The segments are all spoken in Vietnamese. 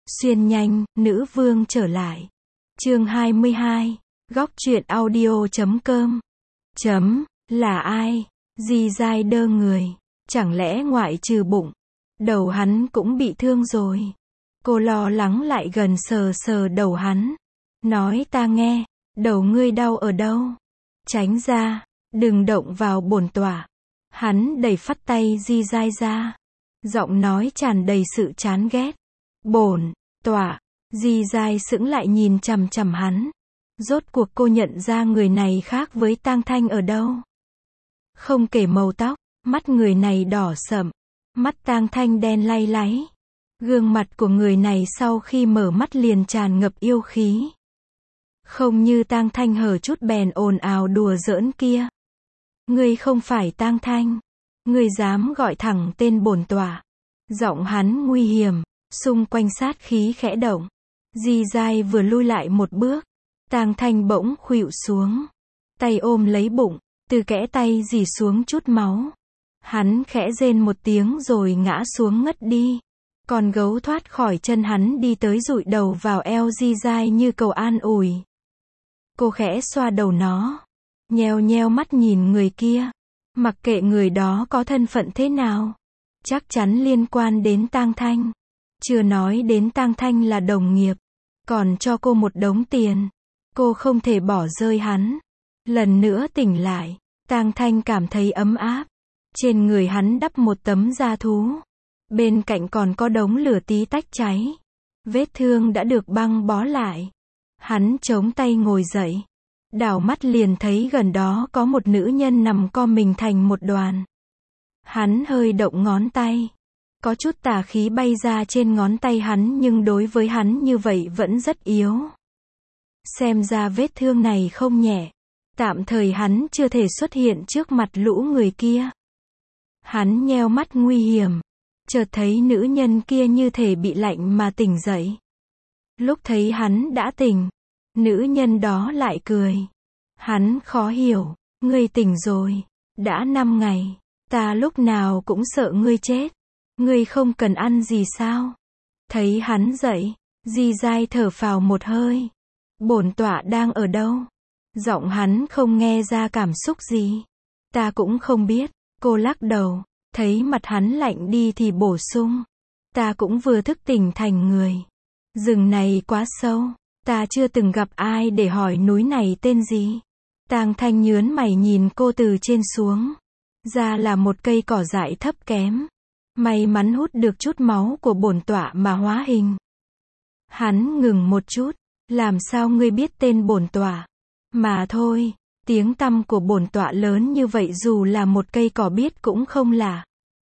Xuyên nhanh, nữ vương trở lại. Chương 22, góc truyện audio.com. Là ai? Di dai đơ người. Chẳng lẽ ngoại trừ bụng, đầu hắn cũng bị thương rồi? Cô lo lắng lại gần sờ sờ đầu hắn. Nói ta nghe, đầu ngươi đau ở đâu? Tránh ra, đừng động vào bổn tọa. Hắn đẩy phắt tay Di dai ra. Giọng nói tràn đầy sự chán ghét. Bổn tọa. Di dai sững lại nhìn chằm chằm hắn. Rốt cuộc cô nhận ra người này khác với Tang Thanh ở đâu? Không kể màu tóc, mắt người này đỏ sậm, mắt Tang Thanh đen lay láy. Gương mặt của người này sau khi mở mắt liền tràn ngập yêu khí. Không như Tang Thanh hở chút bèn ồn ào đùa giỡn kia. Ngươi không phải Tang Thanh, ngươi dám gọi thẳng tên bổn tọa. Giọng hắn nguy hiểm, xung quanh sát khí khẽ động. Di dai vừa lui lại một bước, Tang Thanh bỗng khuỵu xuống, tay ôm lấy bụng, từ kẽ tay rỉ xuống chút máu. Hắn khẽ rên một tiếng rồi ngã xuống ngất đi. Con gấu thoát khỏi chân hắn đi tới dụi đầu vào eo Di dai như cầu an ủi. Cô khẽ xoa đầu nó, nheo nheo mắt nhìn người kia. Mặc kệ người đó có thân phận thế nào, chắc chắn liên quan đến Tang Thanh. Chưa nói đến Tang Thanh là đồng nghiệp, còn cho cô một đống tiền. Cô không thể bỏ rơi hắn. Lần nữa tỉnh lại, Tang Thanh cảm thấy ấm áp. Trên người hắn đắp một tấm da thú. Bên cạnh còn có đống lửa tí tách cháy. Vết thương đã được băng bó lại. Hắn chống tay ngồi dậy. Đảo mắt liền thấy gần đó có một nữ nhân nằm co mình thành một đoàn. Hắn hơi động ngón tay. Có chút tà khí bay ra trên ngón tay hắn nhưng đối với hắn như vậy vẫn rất yếu. Xem ra vết thương này không nhẹ. Tạm thời hắn chưa thể xuất hiện trước mặt lũ người kia. Hắn nheo mắt nguy hiểm. Chợt thấy nữ nhân kia như thể bị lạnh mà tỉnh dậy. Lúc thấy hắn đã tỉnh, nữ nhân đó lại cười. Hắn khó hiểu. Ngươi tỉnh rồi. Đã 5 ngày. Ta lúc nào cũng sợ ngươi chết. Ngươi không cần ăn gì sao? Thấy hắn dậy, Di dai thở phào một hơi. Bổn tọa đang ở đâu? Giọng hắn không nghe ra cảm xúc gì. Ta cũng không biết. Cô lắc đầu. Thấy mặt hắn lạnh đi thì bổ sung. Ta cũng vừa thức tỉnh thành người. Rừng này quá sâu. Ta chưa từng gặp ai để hỏi núi này tên gì. Tang Thanh nhớn mày nhìn cô từ trên xuống. Ra là một cây cỏ dại thấp kém. May mắn hút được chút máu của bổn tọa mà hóa hình. Hắn ngừng một chút. Làm sao ngươi biết tên bổn tọa? Mà thôi, tiếng tăm của bổn tọa lớn như vậy dù là một cây cỏ biết cũng không lạ.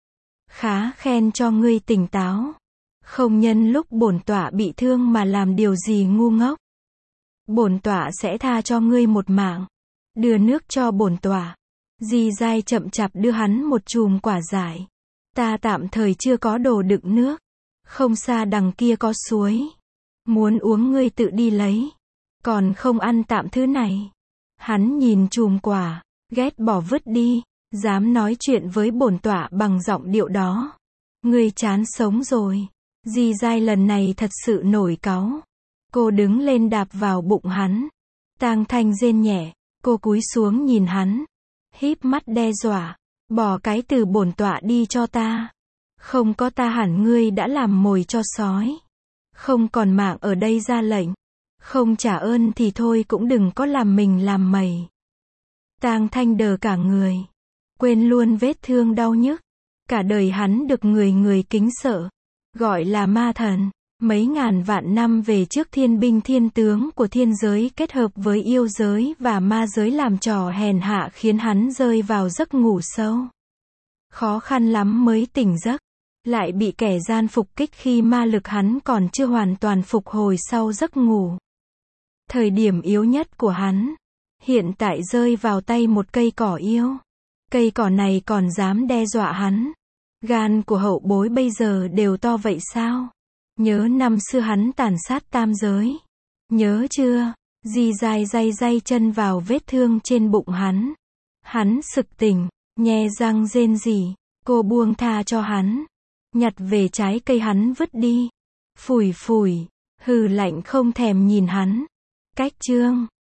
Khá khen cho ngươi tỉnh táo. Không nhân lúc bổn tọa bị thương mà làm điều gì ngu ngốc. Bổn tọa sẽ tha cho ngươi một mạng. Đưa nước cho bổn tọa. Di dai chậm chạp đưa hắn một chùm quả dại. Ta tạm thời chưa có đồ đựng nước. Không xa đằng kia có suối. Muốn uống ngươi tự đi lấy. Còn không ăn tạm thứ này. Hắn nhìn chùm quả, ghét bỏ vứt đi. Dám nói chuyện với bổn tọa bằng giọng điệu đó. Ngươi chán sống rồi. Di dai lần này thật sự nổi cáu. Cô đứng lên đạp vào bụng hắn. Tang Thanh rên nhẹ. Cô cúi xuống nhìn hắn. Híp mắt đe dọa. Bỏ cái từ bổn tọa đi cho ta. Không có ta hẳn ngươi đã làm mồi cho sói. Không còn mạng ở đây ra lệnh. Không trả ơn thì thôi cũng đừng có làm mình làm mày. Tang Thanh đờ cả người. Quên luôn vết thương đau nhức. Cả đời hắn được người kính sợ. Gọi là ma thần. Mấy ngàn vạn năm về trước thiên binh thiên tướng của thiên giới kết hợp với yêu giới và ma giới làm trò hèn hạ khiến hắn rơi vào giấc ngủ sâu. Khó khăn lắm mới tỉnh giấc. Lại bị kẻ gian phục kích khi ma lực hắn còn chưa hoàn toàn phục hồi sau giấc ngủ. Thời điểm yếu nhất của hắn. Hiện tại rơi vào tay một cây cỏ yêu. Cây cỏ này còn dám đe dọa hắn. Gan của hậu bối bây giờ đều to vậy sao? Nhớ năm xưa hắn tàn sát tam giới. Nhớ chưa? Di dai day chân vào vết thương trên bụng hắn. Hắn sực tỉnh, nhe răng rên rỉ. Cô buông tha cho hắn. Nhặt về trái cây hắn vứt đi. Phủi phủi, hừ lạnh không thèm nhìn hắn. Cách chương